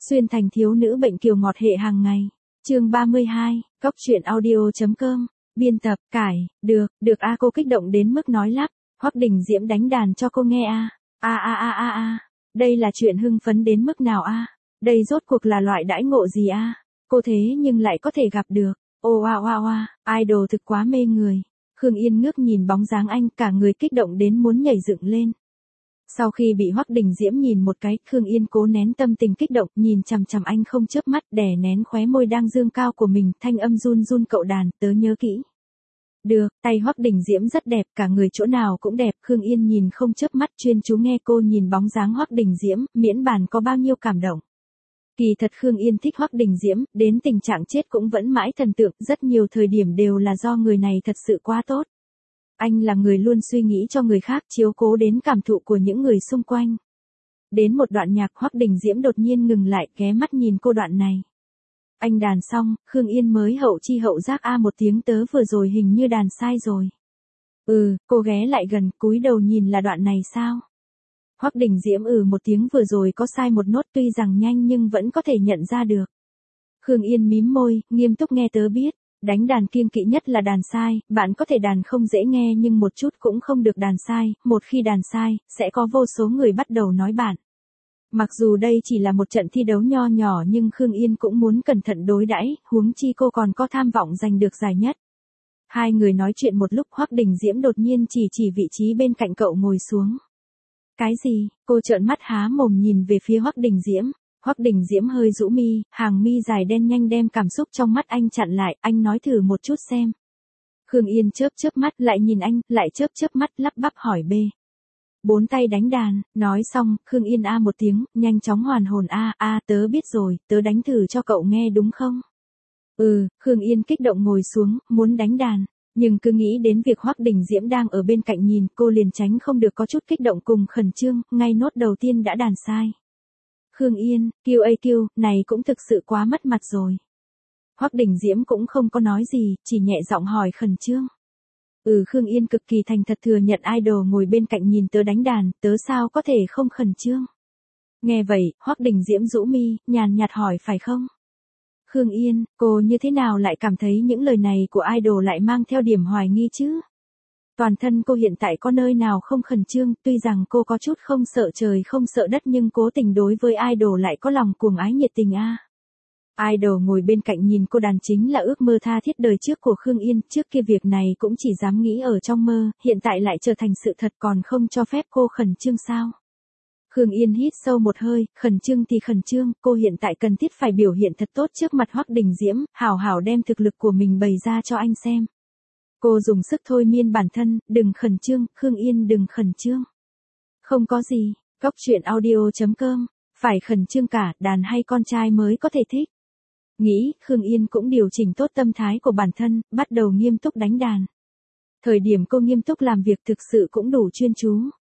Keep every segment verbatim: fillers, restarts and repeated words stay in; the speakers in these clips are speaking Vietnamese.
Xuyên thành thiếu nữ bệnh kiều ngọt hệ hàng ngày. Chương ba mươi hai, Cóc truyện audio.com. Biên tập, cải, được, được a cô kích động đến mức nói lắp. Hoắc Đình Diễm đánh đàn cho cô nghe a. A a a a a. Đây là chuyện hưng phấn đến mức nào a? Đây rốt cuộc là loại đãi ngộ gì a? Cô thế nhưng lại có thể gặp được. Ô oa oa oa, idol thực quá mê người. Khương Yên ngước nhìn bóng dáng anh, cả người kích động đến muốn nhảy dựng lên. Sau khi bị Hoắc Đình Diễm nhìn một cái, Khương Yên cố nén tâm tình kích động, nhìn chằm chằm anh không chớp mắt, đè nén khóe môi đang dương cao của mình, thanh âm run run cậu đàn, tớ nhớ kỹ. Được, tay Hoắc Đình Diễm rất đẹp, cả người chỗ nào cũng đẹp, Khương Yên nhìn không chớp mắt chuyên chú nghe cô nhìn bóng dáng Hoắc Đình Diễm, miễn bàn có bao nhiêu cảm động. Kỳ thật Khương Yên thích Hoắc Đình Diễm, đến tình trạng chết cũng vẫn mãi thần tượng, rất nhiều thời điểm đều là do người này thật sự quá tốt. Anh là người luôn suy nghĩ cho người khác, chiếu cố đến cảm thụ của những người xung quanh. Đến một đoạn nhạc, Hoắc Đình Diễm đột nhiên ngừng lại, ghé mắt nhìn cô đoạn này. Anh đàn xong, Khương Yên mới hậu chi hậu giác a một tiếng, tớ vừa rồi hình như đàn sai rồi. Ừ, cô ghé lại gần, cúi đầu nhìn là đoạn này sao? Hoắc Đình Diễm ừ một tiếng, vừa rồi có sai một nốt, tuy rằng nhanh nhưng vẫn có thể nhận ra được. Khương Yên mím môi, nghiêm túc nghe, tớ biết. Đánh đàn kiêng kỵ nhất là đàn sai, bạn có thể đàn không dễ nghe nhưng một chút cũng không được đàn sai, một khi đàn sai, sẽ có vô số người bắt đầu nói bạn. Mặc dù đây chỉ là một trận thi đấu nho nhỏ nhưng Khương Yên cũng muốn cẩn thận đối đãi, huống chi cô còn có tham vọng giành được giải nhất. Hai người nói chuyện một lúc, Hoắc Đình Diễm đột nhiên chỉ chỉ vị trí bên cạnh cậu ngồi xuống. Cái gì? Cô trợn mắt há mồm nhìn về phía Hoắc Đình Diễm. Hoắc Đình Diễm hơi rũ mi, hàng mi dài đen nhanh đem cảm xúc trong mắt anh chặn lại, anh nói thử một chút xem. Khương Yên chớp chớp mắt, lại nhìn anh, lại chớp chớp mắt, lắp bắp hỏi bê. Bốn tay đánh đàn, nói xong, Khương Yên a một tiếng, nhanh chóng hoàn hồn a, a, tớ biết rồi, tớ đánh thử cho cậu nghe đúng không? Ừ, Khương Yên kích động ngồi xuống, muốn đánh đàn, nhưng cứ nghĩ đến việc Hoắc Đình Diễm đang ở bên cạnh nhìn, cô liền tránh không được có chút kích động cùng khẩn trương, ngay nốt đầu tiên đã đàn sai. Khương Yên, kiêu ây kiêu, này cũng thực sự quá mất mặt rồi. Hoắc Đình Diễm cũng không có nói gì, chỉ nhẹ giọng hỏi khẩn trương. Ừ, Khương Yên cực kỳ thành thật thừa nhận idol ngồi bên cạnh nhìn tớ đánh đàn, tớ sao có thể không khẩn trương. Nghe vậy, Hoắc Đình Diễm rũ mi, nhàn nhạt hỏi phải không? Khương Yên, cô như thế nào lại cảm thấy những lời này của idol lại mang theo điểm hoài nghi chứ? Toàn thân cô hiện tại có nơi nào không khẩn trương, tuy rằng cô có chút không sợ trời không sợ đất nhưng cố tình đối với idol lại có lòng cuồng ái nhiệt tình a. Idol ngồi bên cạnh nhìn cô đàn chính là ước mơ tha thiết đời trước của Khương Yên, trước kia việc này cũng chỉ dám nghĩ ở trong mơ, hiện tại lại trở thành sự thật, còn không cho phép cô khẩn trương sao? Khương Yên hít sâu một hơi, khẩn trương thì khẩn trương, cô hiện tại cần thiết phải biểu hiện thật tốt trước mặt Hoắc Đình Diễm, hảo hảo đem thực lực của mình bày ra cho anh xem. Cô dùng sức thôi miên bản thân, đừng khẩn trương, Khương Yên đừng khẩn trương. Không có gì, Cóc truyện audio.com, phải khẩn trương cả, đàn hay con trai mới có thể thích. Nghĩ, Khương Yên cũng điều chỉnh tốt tâm thái của bản thân, bắt đầu nghiêm túc đánh đàn. Thời điểm cô nghiêm túc làm việc thực sự cũng đủ chuyên chú.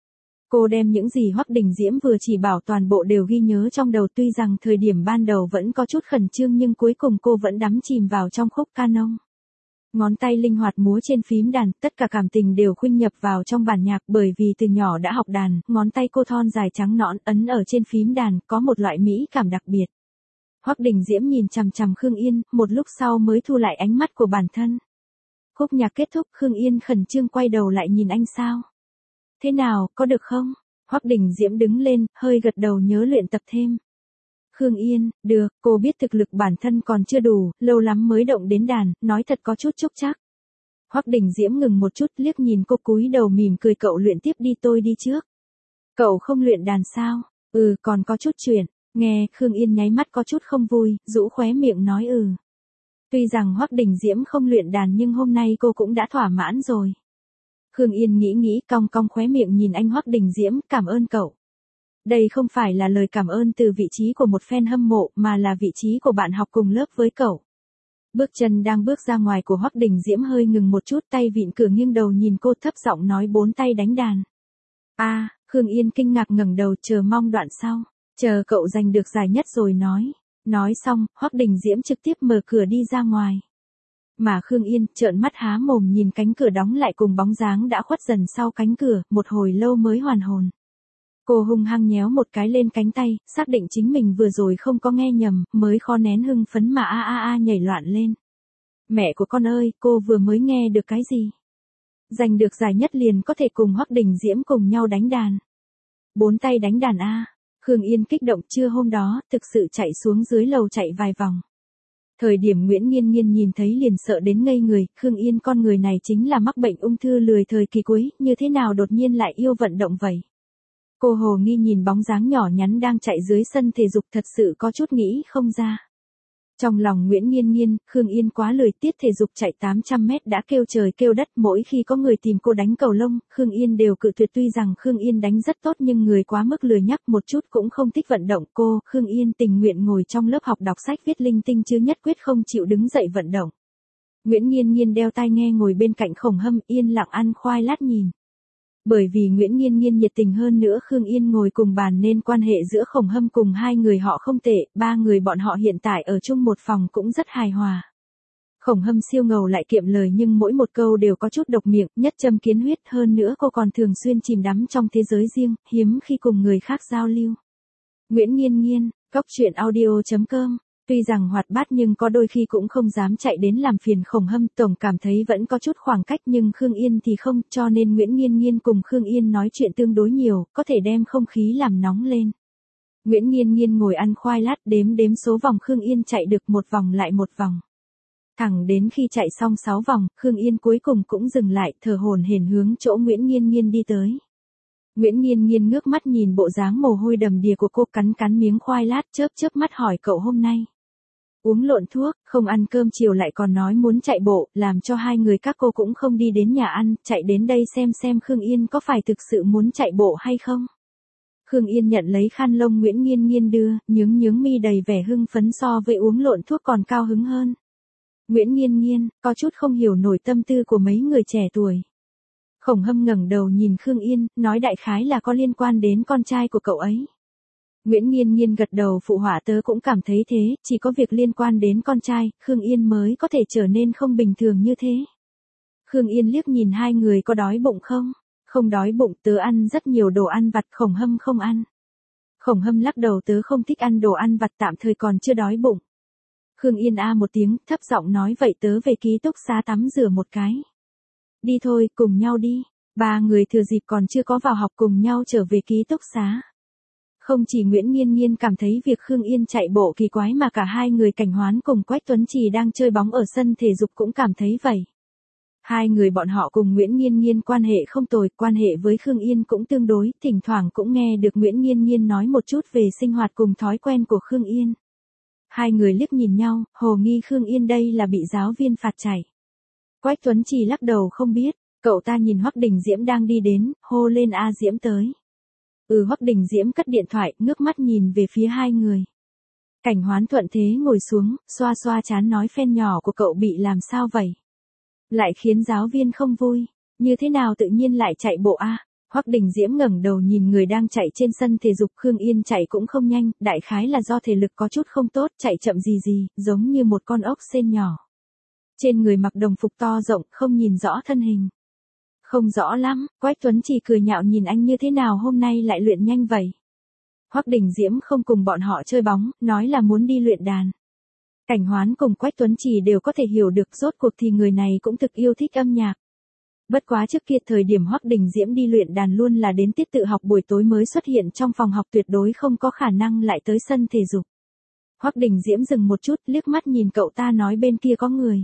Cô đem những gì Hoắc Đình Diễm vừa chỉ bảo toàn bộ đều ghi nhớ trong đầu, tuy rằng thời điểm ban đầu vẫn có chút khẩn trương nhưng cuối cùng cô vẫn đắm chìm vào trong khúc canon. Ngón tay linh hoạt múa trên phím đàn, tất cả cảm tình đều khuynh nhập vào trong bản nhạc, bởi vì từ nhỏ đã học đàn, ngón tay cô thon dài trắng nõn ấn ở trên phím đàn, có một loại mỹ cảm đặc biệt. Hoắc Đình Diễm nhìn chằm chằm Khương Yên, một lúc sau mới thu lại ánh mắt của bản thân. Khúc nhạc kết thúc, Khương Yên khẩn trương quay đầu lại nhìn anh sao? Thế nào, có được không? Hoắc Đình Diễm đứng lên, hơi gật đầu nhớ luyện tập thêm. Khương Yên, được, cô biết thực lực bản thân còn chưa đủ, lâu lắm mới động đến đàn, nói thật có chút chúc chắc. Hoắc Đình Diễm ngừng một chút, liếc nhìn cô cúi đầu mỉm cười, cậu luyện tiếp đi, tôi đi trước. Cậu không luyện đàn sao? Ừ, còn có chút chuyện. Nghe, Khương Yên nháy mắt có chút không vui, rũ khóe miệng nói ừ. Tuy rằng Hoắc Đình Diễm không luyện đàn nhưng hôm nay cô cũng đã thỏa mãn rồi. Khương Yên nghĩ nghĩ, cong cong khóe miệng nhìn anh Hoắc Đình Diễm, cảm ơn cậu. Đây không phải là lời cảm ơn từ vị trí của một fan hâm mộ mà là vị trí của bạn học cùng lớp với cậu. Bước chân đang bước ra ngoài của Hoắc Đình Diễm hơi ngừng một chút, tay vịn cửa nghiêng đầu nhìn cô, thấp giọng nói bốn tay đánh đàn. A, à, Khương Yên kinh ngạc ngẩng đầu, chờ mong đoạn sau. Chờ cậu giành được giải nhất rồi nói. Nói xong, Hoắc Đình Diễm trực tiếp mở cửa đi ra ngoài. Mà Khương Yên trợn mắt há mồm nhìn cánh cửa đóng lại cùng bóng dáng đã khuất dần sau cánh cửa, một hồi lâu mới hoàn hồn. Cô hung hăng nhéo một cái lên cánh tay, xác định chính mình vừa rồi không có nghe nhầm, mới khó nén hưng phấn mà a a a nhảy loạn lên. Mẹ của con ơi, cô vừa mới nghe được cái gì? Giành được giải nhất liền có thể cùng Hoắc Đình Diễm cùng nhau đánh đàn. Bốn tay đánh đàn a. Khương Yên kích động, trưa hôm đó, thực sự chạy xuống dưới lầu chạy vài vòng. Thời điểm Nguyễn Nghiên Nghiên nhìn thấy liền sợ đến ngây người, Khương Yên con người này chính là mắc bệnh ung thư lười thời kỳ cuối, như thế nào đột nhiên lại yêu vận động vậy? Cô hồ nghi nhìn bóng dáng nhỏ nhắn đang chạy dưới sân thể dục thật sự có chút nghĩ không ra. Trong lòng Nguyễn Nghiên Nghiên, Khương Yên quá lười, tiết thể dục chạy tám trăm mét đã kêu trời kêu đất, mỗi khi có người tìm cô đánh cầu lông, Khương Yên đều cự tuyệt, tuy rằng Khương Yên đánh rất tốt nhưng người quá mức lười nhắc một chút cũng không thích vận động. Cô, Khương Yên tình nguyện ngồi trong lớp học đọc sách viết linh tinh chứ nhất quyết không chịu đứng dậy vận động. Nguyễn Nghiên Nghiên đeo tai nghe ngồi bên cạnh Khổng Hâm yên lặng ăn khoai lát nhìn. Bởi vì Nguyễn Nghiên Nghiên nhiệt tình hơn nữa Khương Yên ngồi cùng bàn nên quan hệ giữa Khổng Hâm cùng hai người họ không tệ, ba người bọn họ hiện tại ở chung một phòng cũng rất hài hòa. Khổng Hâm siêu ngầu lại kiệm lời nhưng mỗi một câu đều có chút độc miệng, nhất châm kiến huyết, hơn nữa cô còn thường xuyên chìm đắm trong thế giới riêng, hiếm khi cùng người khác giao lưu. Nguyễn Nghiên Nghiên, cốc truyện audio chấm com. Tuy rằng hoạt bát nhưng có đôi khi cũng không dám chạy đến làm phiền Khổng Hâm, tổng cảm thấy vẫn có chút khoảng cách nhưng Khương Yên thì không, cho nên Nguyễn Nghiên Nghiên cùng Khương Yên nói chuyện tương đối nhiều, có thể đem không khí làm nóng lên. Nguyễn Nghiên Nghiên ngồi ăn khoai lát đếm đếm số vòng Khương Yên chạy được một vòng lại một vòng. Thẳng đến khi chạy xong sáu vòng, Khương Yên cuối cùng cũng dừng lại, thở hổn hển hướng chỗ Nguyễn Nghiên Nghiên đi tới. Nguyễn Nghiên Nghiên ngước mắt nhìn bộ dáng mồ hôi đầm đìa của cô, cắn cắn miếng khoai lát, chớp chớp mắt hỏi cậu hôm nay uống lộn thuốc, không ăn cơm chiều lại còn nói muốn chạy bộ, làm cho hai người các cô cũng không đi đến nhà ăn, chạy đến đây xem xem Khương Yên có phải thực sự muốn chạy bộ hay không. Khương Yên nhận lấy khăn lông Nguyễn Nghiên Nghiên đưa, nhướng nhướng mi đầy vẻ hưng phấn, so với uống lộn thuốc còn cao hứng hơn. Nguyễn Nghiên Nghiên, có chút không hiểu nổi tâm tư của mấy người trẻ tuổi. Khổng Hâm ngẩng đầu nhìn Khương Yên, nói đại khái là có liên quan đến con trai của cậu ấy. Nguyễn Nghiên Nghiên gật đầu phụ họa, tớ cũng cảm thấy thế, chỉ có việc liên quan đến con trai, Khương Yên mới có thể trở nên không bình thường như thế. Khương Yên liếc nhìn hai người, có đói bụng không? Không đói bụng, tớ ăn rất nhiều đồ ăn vặt. Khổng Hâm không ăn. Khổng Hâm lắc đầu, tớ không thích ăn đồ ăn vặt, tạm thời còn chưa đói bụng. Khương Yên a một tiếng, thấp giọng nói vậy tớ về ký túc xá tắm rửa một cái. Đi thôi, cùng nhau đi. Ba người thừa dịp còn chưa có vào học cùng nhau trở về ký túc xá. Không chỉ Nguyễn Nghiên Nghiên cảm thấy việc Khương Yên chạy bộ kỳ quái mà cả hai người Cảnh Hoán cùng Quách Tuấn Trì đang chơi bóng ở sân thể dục cũng cảm thấy vậy. Hai người bọn họ cùng Nguyễn Nghiên Nghiên quan hệ không tồi, quan hệ với Khương Yên cũng tương đối, thỉnh thoảng cũng nghe được Nguyễn Nghiên Nghiên nói một chút về sinh hoạt cùng thói quen của Khương Yên. Hai người liếc nhìn nhau, hồ nghi Khương Yên đây là bị giáo viên phạt chạy. Quách Tuấn Trì lắc đầu không biết, cậu ta nhìn Hoắc Đình Diễm đang đi đến, hô lên a Diễm tới. Ừ, Hoắc Đình Diễm cất điện thoại, ngước mắt nhìn về phía hai người. Cảnh Hoán thuận thế ngồi xuống, xoa xoa trán nói phen nhỏ của cậu bị làm sao vậy? Lại khiến giáo viên không vui, như thế nào tự nhiên lại chạy bộ a? À? Hoắc Đình Diễm ngẩng đầu nhìn người đang chạy trên sân thể dục, Khương Yên chạy cũng không nhanh, đại khái là do thể lực có chút không tốt, chạy chậm gì gì, giống như một con ốc sên nhỏ. Trên người mặc đồng phục to rộng, không nhìn rõ thân hình. Không rõ lắm, Quách Tuấn chỉ cười nhạo nhìn anh như thế nào hôm nay lại luyện nhanh vậy. Hoắc Đình Diễm không cùng bọn họ chơi bóng, nói là muốn đi luyện đàn. Cảnh Hoán cùng Quách Tuấn Trì đều có thể hiểu được rốt cuộc thì người này cũng thực yêu thích âm nhạc. Bất quá trước kia thời điểm Hoắc Đình Diễm đi luyện đàn luôn là đến tiết tự học buổi tối mới xuất hiện trong phòng học, tuyệt đối không có khả năng lại tới sân thể dục. Hoắc Đình Diễm dừng một chút, liếc mắt nhìn cậu ta nói bên kia có người.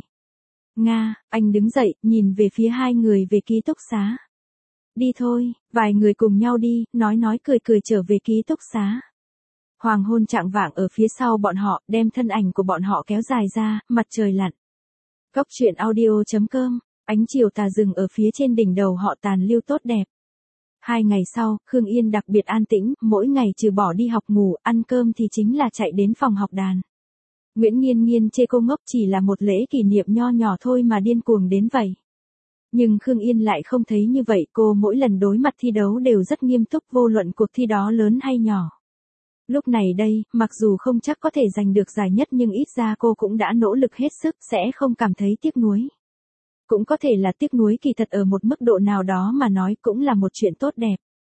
Nga, anh đứng dậy, nhìn về phía hai người về ký túc xá. Đi thôi, vài người cùng nhau đi, nói nói cười cười trở về ký túc xá. Hoàng hôn chạng vạng ở phía sau bọn họ, đem thân ảnh của bọn họ kéo dài ra, mặt trời lặn. Cốc truyện audio chấm com, ánh chiều tà rừng ở phía trên đỉnh đầu họ tàn lưu tốt đẹp. Hai ngày sau, Khương Yên đặc biệt an tĩnh, mỗi ngày trừ bỏ đi học ngủ, ăn cơm thì chính là chạy đến phòng học đàn. Nguyễn Nghiên Nghiên chê cô ngốc, chỉ là một lễ kỷ niệm nho nhỏ thôi mà điên cuồng đến vậy. Nhưng Khương Yên lại không thấy như vậy, cô mỗi lần đối mặt thi đấu đều rất nghiêm túc, vô luận cuộc thi đó lớn hay nhỏ. Lúc này đây, mặc dù không chắc có thể giành được giải nhất nhưng ít ra cô cũng đã nỗ lực hết sức, sẽ không cảm thấy tiếc nuối. Cũng có thể là tiếc nuối kỳ thật ở một mức độ nào đó mà nói cũng là một chuyện tốt đẹp.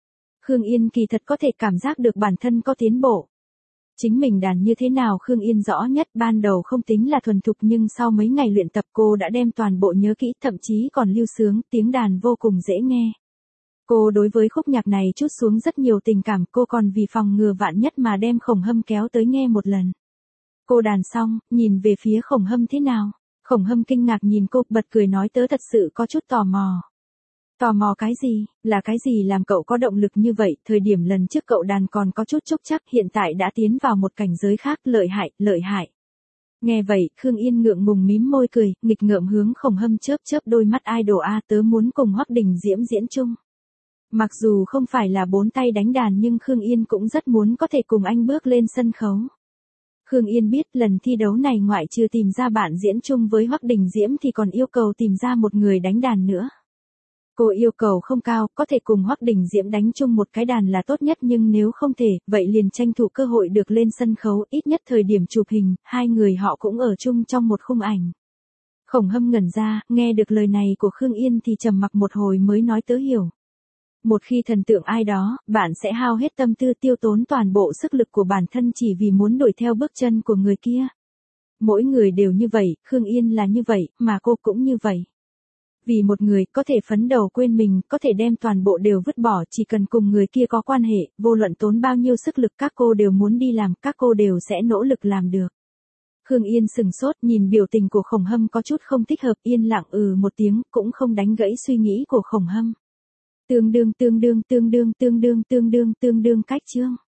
Khương Yên kỳ thật có thể cảm giác được bản thân có tiến bộ. Chính mình đàn như thế nào Khương Yên rõ nhất, ban đầu không tính là thuần thục nhưng sau mấy ngày luyện tập cô đã đem toàn bộ nhớ kỹ, thậm chí còn lưu sướng, tiếng đàn vô cùng dễ nghe. Cô đối với khúc nhạc này trút xuống rất nhiều tình cảm, cô còn vì phòng ngừa vạn nhất mà đem Khổng Hâm kéo tới nghe một lần. Cô đàn xong, nhìn về phía Khổng Hâm thế nào? Khổng Hâm kinh ngạc nhìn cô, bật cười nói tớ thật sự có chút tò mò. Tò mò cái gì, là cái gì làm cậu có động lực như vậy, thời điểm lần trước cậu đàn còn có chút chúc chắc, hiện tại đã tiến vào một cảnh giới khác, lợi hại, lợi hại. Nghe vậy, Khương Yên ngượng ngùng mím môi cười, nghịch ngợm hướng Khổng Hâm chớp chớp đôi mắt idol a tớ muốn cùng Hoắc Đình Diễm diễn chung. Mặc dù không phải là bốn tay đánh đàn nhưng Khương Yên cũng rất muốn có thể cùng anh bước lên sân khấu. Khương Yên biết lần thi đấu này ngoại trừ tìm ra bạn diễn chung với Hoắc Đình Diễm thì còn yêu cầu tìm ra một người đánh đàn nữa. Cô yêu cầu không cao, có thể cùng Hoắc Đình Diễm đánh chung một cái đàn là tốt nhất nhưng nếu không thể, vậy liền tranh thủ cơ hội được lên sân khấu, ít nhất thời điểm chụp hình, hai người họ cũng ở chung trong một khung ảnh. Khổng Hâm ngẩn ra, nghe được lời này của Khương Yên thì trầm mặc một hồi mới nói tớ hiểu. Một khi thần tượng ai đó, bạn sẽ hao hết tâm tư tiêu tốn toàn bộ sức lực của bản thân chỉ vì muốn đuổi theo bước chân của người kia. Mỗi người đều như vậy, Khương Yên là như vậy, mà cô cũng như vậy. Vì một người, có thể phấn đầu quên mình, có thể đem toàn bộ đều vứt bỏ, chỉ cần cùng người kia có quan hệ, vô luận tốn bao nhiêu sức lực các cô đều muốn đi làm, các cô đều sẽ nỗ lực làm được. Khương Yên sừng sốt nhìn biểu tình của Khổng Hâm có chút không thích hợp, yên lặng ừ một tiếng, cũng không đánh gãy suy nghĩ của Khổng Hâm. Tương đương tương đương tương đương tương đương tương đương tương đương cách chương.